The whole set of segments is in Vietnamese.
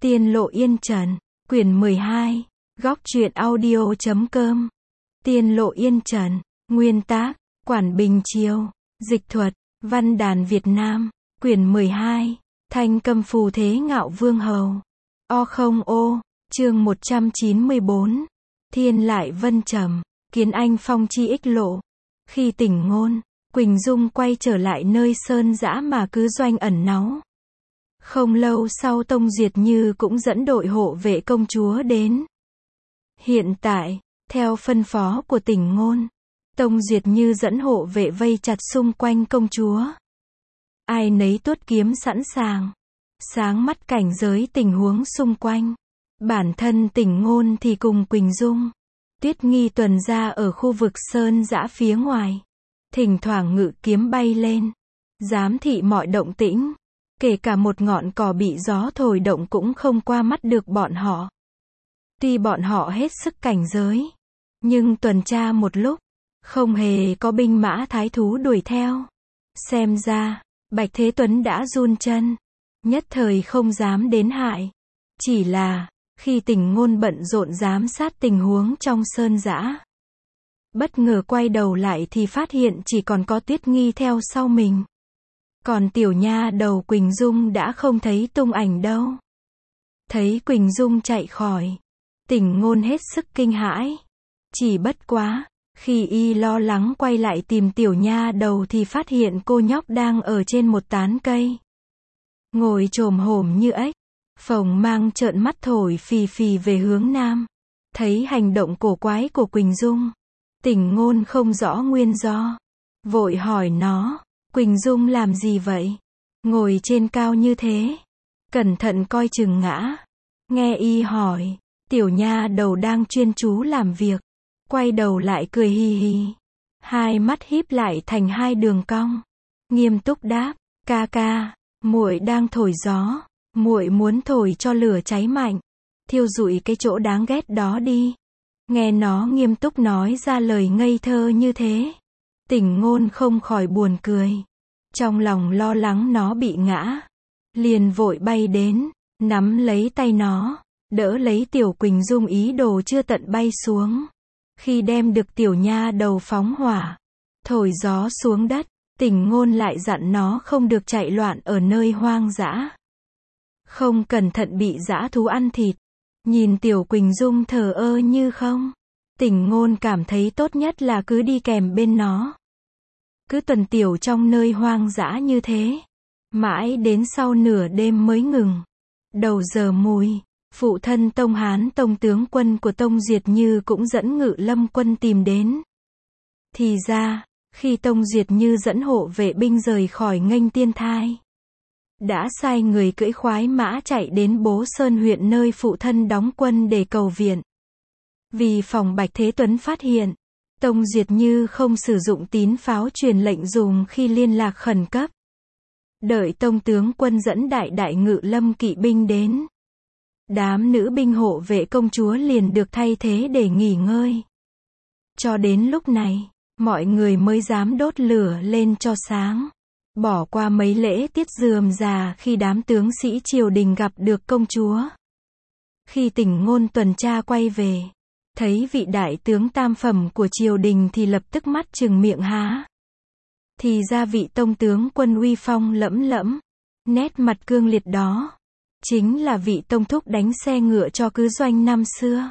Tiên lộ yên trần, quyển 12, góc truyện audio.com. Tiên lộ yên trần, nguyên tác, Quản Bình Chiêu, dịch thuật, Văn đàn Việt Nam, quyển 12, Thanh Câm Phù Thế Ngạo Vương Hầu. O, chương 194. Thiên lại vân trầm, kiến anh phong chi ích lộ. Khi tỉnh ngôn, Quỳnh Dung quay trở lại nơi sơn dã mà cứ doanh ẩn náu. Không lâu sau Tông Duyệt Như cũng dẫn đội hộ vệ công chúa đến. Hiện tại, theo phân phó của tỉnh ngôn, Tông Duyệt Như dẫn hộ vệ vây chặt xung quanh công chúa. Ai nấy tuốt kiếm sẵn sàng, sáng mắt cảnh giới tình huống xung quanh. Bản thân tỉnh ngôn thì cùng Quỳnh Dung, Tuyết Nghi tuần ra ở khu vực sơn dã phía ngoài. Thỉnh thoảng ngự kiếm bay lên, giám thị mọi động tĩnh. Kể cả một ngọn cỏ bị gió thổi động cũng không qua mắt được bọn họ. Tuy bọn họ hết sức cảnh giới, nhưng tuần tra một lúc, không hề có binh mã thái thú đuổi theo. Xem ra, Bạch Thế Tuấn đã run chân, nhất thời không dám đến hại. Chỉ là, khi tỉnh ngôn bận rộn giám sát tình huống trong sơn dã, bất ngờ quay đầu lại thì phát hiện chỉ còn có Tuyết Nghi theo sau mình. Còn tiểu nha đầu Quỳnh Dung đã không thấy tung ảnh đâu. Thấy Quỳnh Dung chạy khỏi, tỉnh ngôn hết sức kinh hãi. Chỉ bất quá, khi y lo lắng quay lại tìm tiểu nha đầu thì phát hiện cô nhóc đang ở trên một tán cây, ngồi chồm hổm như ếch, phồng mang trợn mắt thổi phì phì về hướng nam. Thấy hành động cổ quái của Quỳnh Dung, tỉnh ngôn không rõ nguyên do, vội hỏi nó, Quỳnh Dung làm gì vậy? Ngồi trên cao như thế, cẩn thận coi chừng ngã. Nghe y hỏi, tiểu nha đầu đang chuyên chú làm việc, quay đầu lại cười hì hì, hai mắt híp lại thành hai đường cong, nghiêm túc đáp, ca ca, muội đang thổi gió, muội muốn thổi cho lửa cháy mạnh, thiêu rụi cái chỗ đáng ghét đó đi. Nghe nó nghiêm túc nói ra lời ngây thơ như thế, tỉnh ngôn không khỏi buồn cười. Trong lòng lo lắng nó bị ngã, liền vội bay đến, nắm lấy tay nó, đỡ lấy tiểu Quỳnh Dung ý đồ chưa tận bay xuống. Khi đem được tiểu nha đầu phóng hỏa, thổi gió xuống đất, tỉnh ngôn lại dặn nó không được chạy loạn ở nơi hoang dã. Không cẩn thận bị dã thú ăn thịt. Nhìn tiểu Quỳnh Dung thờ ơ như không, tỉnh ngôn cảm thấy tốt nhất là cứ đi kèm bên nó. Cứ tuần tiểu trong nơi hoang dã như thế, mãi đến sau nửa đêm mới ngừng. Đầu giờ mùi, phụ thân Tông Hán Tông tướng quân của Tông Duyệt Như cũng dẫn Ngự Lâm quân tìm đến. Thì ra, khi Tông Duyệt Như dẫn hộ vệ binh rời khỏi Nghênh Tiên Thai, đã sai người cưỡi khoái mã chạy đến Bố Sơn huyện nơi phụ thân đóng quân để cầu viện. Vì phòng Bạch Thế Tuấn phát hiện, Tông Duyệt Như không sử dụng tín pháo truyền lệnh dùng khi liên lạc khẩn cấp. Đợi Tông tướng quân dẫn đại Ngự Lâm kỵ binh đến, đám nữ binh hộ vệ công chúa liền được thay thế để nghỉ ngơi. Cho đến lúc này, mọi người mới dám đốt lửa lên cho sáng. Bỏ qua mấy lễ tiết rườm rà khi đám tướng sĩ triều đình gặp được công chúa. Khi tỉnh ngôn tuần tra quay về, thấy vị đại tướng tam phẩm của triều đình thì lập tức mắt trừng miệng há. Thì ra vị tông tướng quân uy phong lẫm lẫm, nét mặt cương liệt đó, chính là vị tông thúc đánh xe ngựa cho cứ doanh năm xưa.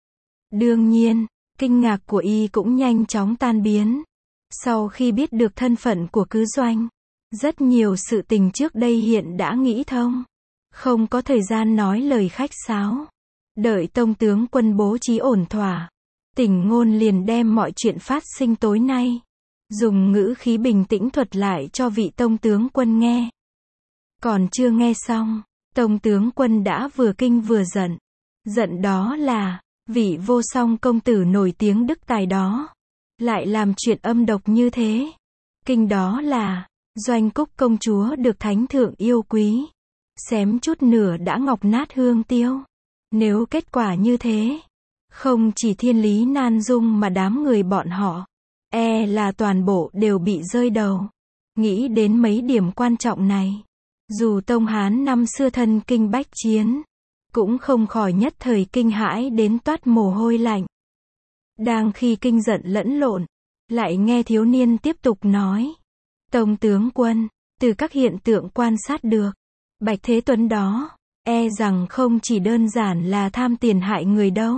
Đương nhiên, kinh ngạc của y cũng nhanh chóng tan biến. Sau khi biết được thân phận của cứ doanh, rất nhiều sự tình trước đây hiện đã nghĩ thông, không có thời gian nói lời khách sáo. Đợi tông tướng quân bố trí ổn thỏa, tỉnh ngôn liền đem mọi chuyện phát sinh tối nay, dùng ngữ khí bình tĩnh thuật lại cho vị tông tướng quân nghe. Còn chưa nghe xong, tông tướng quân đã vừa kinh vừa giận. Giận đó là, vị vô song công tử nổi tiếng đức tài đó, lại làm chuyện âm độc như thế. Kinh đó là, Doanh Cúc công chúa được thánh thượng yêu quý, xém chút nữa đã ngọc nát hương tiêu. Nếu kết quả như thế, không chỉ thiên lý nan dung mà đám người bọn họ, là toàn bộ đều bị rơi đầu. Nghĩ đến mấy điểm quan trọng này, dù Tông Hán năm xưa thân kinh bách chiến, cũng không khỏi nhất thời kinh hãi đến toát mồ hôi lạnh. Đang khi kinh giận lẫn lộn, lại nghe thiếu niên tiếp tục nói. Tông tướng quân, từ các hiện tượng quan sát được, Bạch Thế Tuấn đó, e rằng không chỉ đơn giản là tham tiền hại người đâu.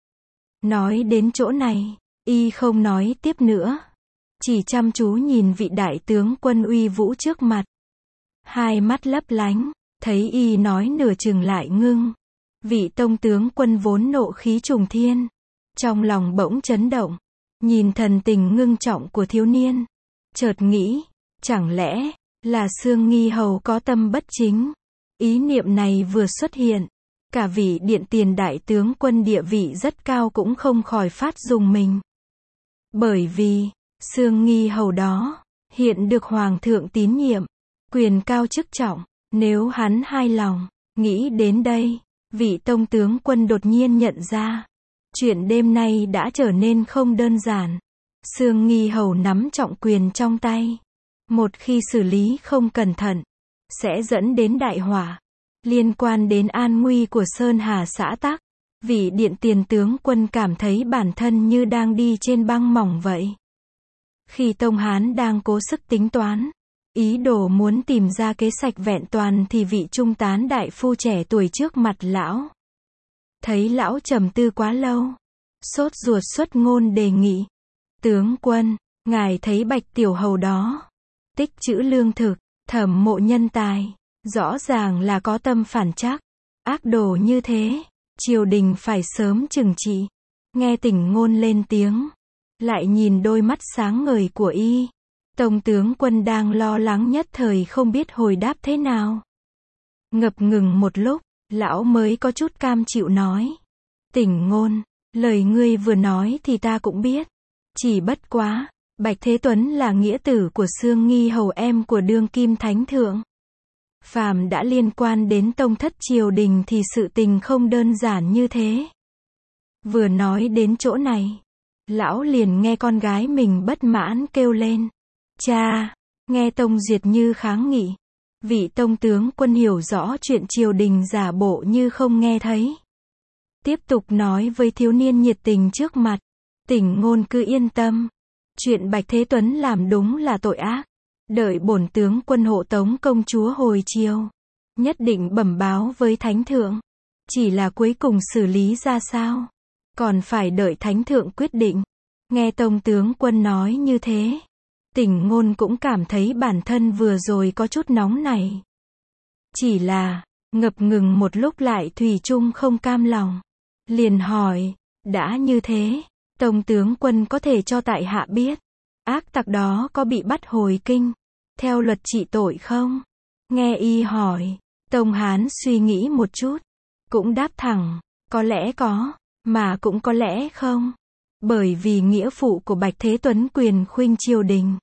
Nói đến chỗ này, y không nói tiếp nữa, chỉ chăm chú nhìn vị đại tướng quân uy vũ trước mặt. Hai mắt lấp lánh, thấy y nói nửa chừng lại ngưng. Vị tông tướng quân vốn nộ khí trùng thiên, trong lòng bỗng chấn động, nhìn thần tình ngưng trọng của thiếu niên, chợt nghĩ, chẳng lẽ là Xương Nghi Hầu có tâm bất chính. Ý niệm này vừa xuất hiện, cả vị điện tiền đại tướng quân địa vị rất cao cũng không khỏi phát rùng mình. Bởi vì, Xương Nghi Hầu đó, hiện được Hoàng thượng tín nhiệm, quyền cao chức trọng, nếu hắn hài lòng, nghĩ đến đây, vị tông tướng quân đột nhiên nhận ra, chuyện đêm nay đã trở nên không đơn giản. Xương Nghi Hầu nắm trọng quyền trong tay, một khi xử lý không cẩn thận, sẽ dẫn đến đại họa, liên quan đến an nguy của Sơn Hà xã tắc. Vị điện tiền tướng quân cảm thấy bản thân như đang đi trên băng mỏng vậy. Khi Tông Hán đang cố sức tính toán, ý đồ muốn tìm ra kế sách vẹn toàn thì vị trung tán đại phu trẻ tuổi trước mặt lão. Thấy lão trầm tư quá lâu, sốt ruột xuất ngôn đề nghị. Tướng quân, ngài thấy Bạch Tiểu Hầu đó, tích trữ lương thực, thẩm mộ nhân tài, rõ ràng là có tâm phản trắc, ác đồ như thế, triều đình phải sớm trừng trị. Nghe Tỉnh Ngôn lên tiếng, lại nhìn đôi mắt sáng ngời của y, Tông tướng quân đang lo lắng nhất thời không biết hồi đáp thế nào. Ngập ngừng một lúc, lão mới có chút cam chịu nói. Tỉnh Ngôn, lời ngươi vừa nói thì ta cũng biết. Chỉ bất quá, Bạch Thế Tuấn là nghĩa tử của Xương Nghi Hầu em của đương kim thánh thượng. Phàm đã liên quan đến tông thất triều đình thì sự tình không đơn giản như thế. Vừa nói đến chỗ này, lão liền nghe con gái mình bất mãn kêu lên. Cha, nghe Tông Duyệt như kháng nghị. Vị tông tướng quân hiểu rõ chuyện triều đình giả bộ như không nghe thấy. Tiếp tục nói với thiếu niên nhiệt tình trước mặt. Tỉnh Ngôn cứ yên tâm. Chuyện Bạch Thế Tuấn làm đúng là tội ác. Đợi bổn tướng quân hộ tống công chúa hồi chiều, nhất định bẩm báo với thánh thượng. Chỉ là cuối cùng xử lý ra sao, còn phải đợi thánh thượng quyết định. Nghe tông tướng quân nói như thế, Tỉnh Ngôn cũng cảm thấy bản thân vừa rồi có chút nóng này. Chỉ là, ngập ngừng một lúc lại thủy chung không cam lòng. Liền hỏi, đã như thế, tông tướng quân có thể cho tại hạ biết, ác tặc đó có bị bắt hồi kinh, theo luật trị tội không? Nghe y hỏi, Tông Hán suy nghĩ một chút, cũng đáp thẳng, có lẽ có, mà cũng có lẽ không. Bởi vì nghĩa phụ của Bạch Thế Tuấn quyền khuynh triều đình,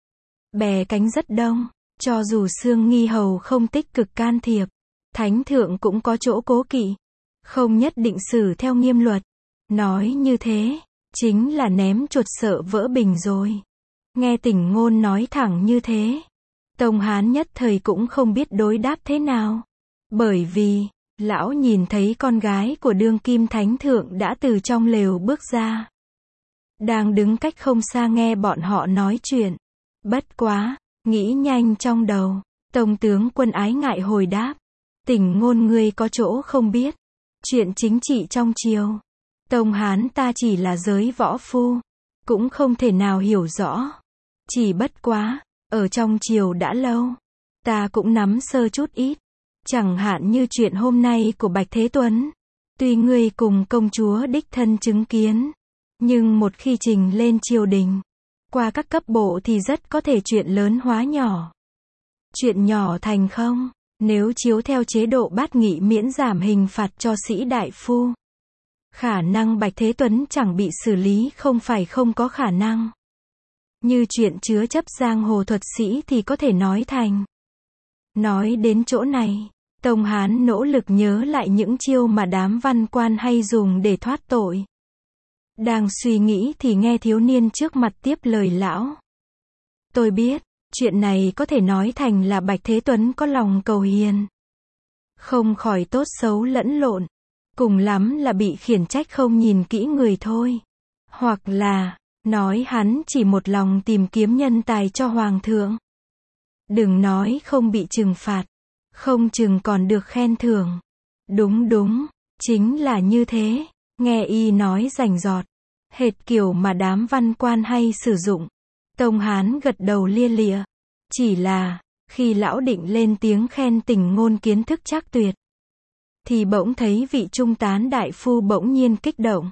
bè cánh rất đông, cho dù Xương Nghi Hầu không tích cực can thiệp, thánh thượng cũng có chỗ cố kỵ, không nhất định xử theo nghiêm luật. Nói như thế, chính là ném chuột sợ vỡ bình rồi. Nghe Tỉnh Ngôn nói thẳng như thế, Tông Hán nhất thời cũng không biết đối đáp thế nào. Bởi vì, lão nhìn thấy con gái của đương kim thánh thượng đã từ trong lều bước ra, đang đứng cách không xa nghe bọn họ nói chuyện. Bất quá, nghĩ nhanh trong đầu, Tông tướng quân ái ngại hồi đáp. Tỉnh Ngôn ngươi có chỗ không biết. Chuyện chính trị trong triều, Tông Hán ta chỉ là giới võ phu, cũng không thể nào hiểu rõ. Chỉ bất quá, ở trong triều đã lâu, ta cũng nắm sơ chút ít. Chẳng hạn như chuyện hôm nay của Bạch Thế Tuấn, tuy ngươi cùng công chúa đích thân chứng kiến, nhưng một khi trình lên triều đình, qua các cấp bộ thì rất có thể chuyện lớn hóa nhỏ. Chuyện nhỏ thành không, nếu chiếu theo chế độ bát nghị miễn giảm hình phạt cho sĩ đại phu, khả năng Bạch Thế Tuấn chẳng bị xử lý không phải không có khả năng. Như chuyện chứa chấp giang hồ thuật sĩ thì có thể nói thành. Nói đến chỗ này, Tông Hán nỗ lực nhớ lại những chiêu mà đám văn quan hay dùng để thoát tội. Đang suy nghĩ thì nghe thiếu niên trước mặt tiếp lời lão. Tôi biết, chuyện này có thể nói thành là Bạch Thế Tuấn có lòng cầu hiền. không khỏi tốt xấu lẫn lộn. Cùng lắm là bị khiển trách không nhìn kỹ người thôi. Hoặc là, nói hắn chỉ một lòng tìm kiếm nhân tài cho hoàng thượng. Đừng nói không bị trừng phạt, không chừng còn được khen thưởng. Đúng đúng, chính là như thế, nghe y nói rành rọt, hệt kiểu mà đám văn quan hay sử dụng. Tông Hán gật đầu lia lịa. Chỉ là, khi lão định lên tiếng khen Tình Ngôn kiến thức trác tuyệt, thì bỗng thấy vị trung tán đại phu bỗng nhiên kích động.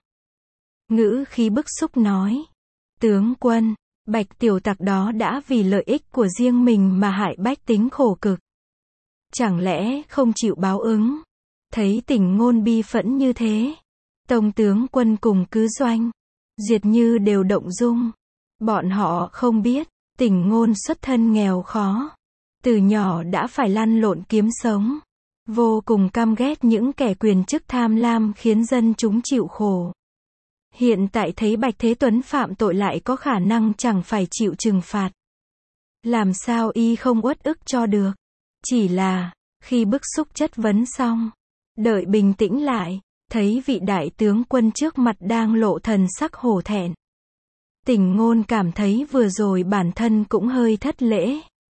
Ngữ khí bức xúc nói. Tướng quân, Bạch tiểu tặc đó đã vì lợi ích của riêng mình mà hại bách tính khổ cực. Chẳng lẽ không chịu báo ứng? Thấy Tình Ngôn bi phẫn như thế, Tông tướng quân cùng cứ Doanh, Diệt Như đều động dung. Bọn họ không biết, Tình Ngôn xuất thân nghèo khó, từ nhỏ đã phải lăn lộn kiếm sống, vô cùng căm ghét những kẻ quyền chức tham lam khiến dân chúng chịu khổ. Hiện tại thấy Bạch Thế Tuấn phạm tội lại có khả năng chẳng phải chịu trừng phạt. Làm sao y không uất ức cho được? Chỉ là, khi bức xúc chất vấn xong, đợi bình tĩnh lại, thấy vị đại tướng quân trước mặt đang lộ thần sắc hổ thẹn. Tình Ngôn cảm thấy vừa rồi bản thân cũng hơi thất lễ.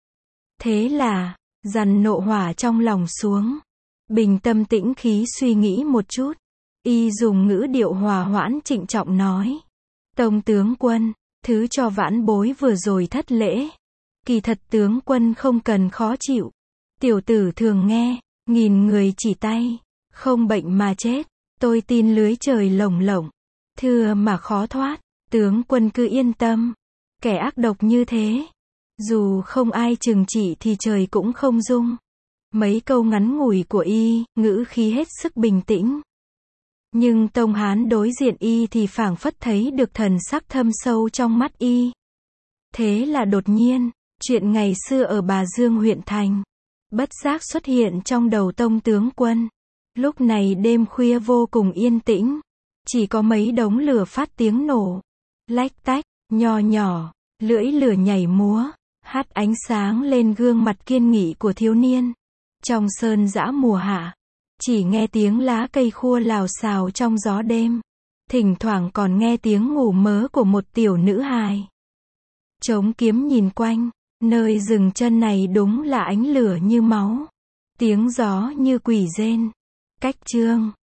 Thế là, dằn nộ hỏa trong lòng xuống, bình tâm tĩnh khí suy nghĩ một chút, y dùng ngữ điệu hòa hoãn trịnh trọng nói. Tông tướng quân, thứ cho vãn bối vừa rồi thất lễ. Kỳ thật tướng quân không cần khó chịu. Tiểu tử thường nghe, nghìn người chỉ tay, không bệnh mà chết. Tôi tin lưới trời lồng lộng, thưa mà khó thoát. Tướng quân cứ yên tâm, kẻ ác độc như thế, dù không ai trừng trị thì trời cũng không dung. Mấy câu ngắn ngủi của y, ngữ khí hết sức bình tĩnh. Nhưng Tông Hán đối diện y thì phảng phất thấy được thần sắc thâm sâu trong mắt y. Thế là đột nhiên, chuyện ngày xưa ở Bà Dương huyện thành, bất giác xuất hiện trong đầu Tông tướng quân. Lúc này đêm khuya vô cùng yên tĩnh, chỉ có mấy đống lửa phát tiếng nổ, lách tách, nho nhỏ, lưỡi lửa nhảy múa, hắt ánh sáng lên gương mặt kiên nghị của thiếu niên. Trong sơn dã mùa hạ, chỉ nghe tiếng lá cây khua lào xào trong gió đêm, thỉnh thoảng còn nghe tiếng ngủ mớ của một tiểu nữ hài. Chống kiếm nhìn quanh, nơi dừng chân này đúng là ánh lửa như máu, tiếng gió như quỷ rên. Cách chương